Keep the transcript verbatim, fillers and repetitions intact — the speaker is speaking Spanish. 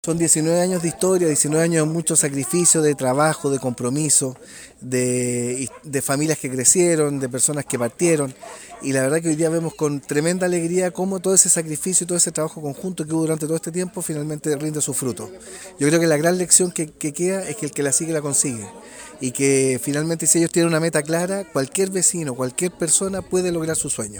Son diecinueve años de historia, diecinueve años de mucho sacrificio, de trabajo, de compromiso, de, de familias que crecieron, de personas que partieron. Y la verdad que hoy día vemos con tremenda alegría cómo todo ese sacrificio y todo ese trabajo conjunto que hubo durante todo este tiempo finalmente rinde su fruto. Yo creo que la gran lección que, que queda es que el que la sigue la consigue. Y que finalmente si ellos tienen una meta clara, cualquier vecino, cualquier persona puede lograr su sueño.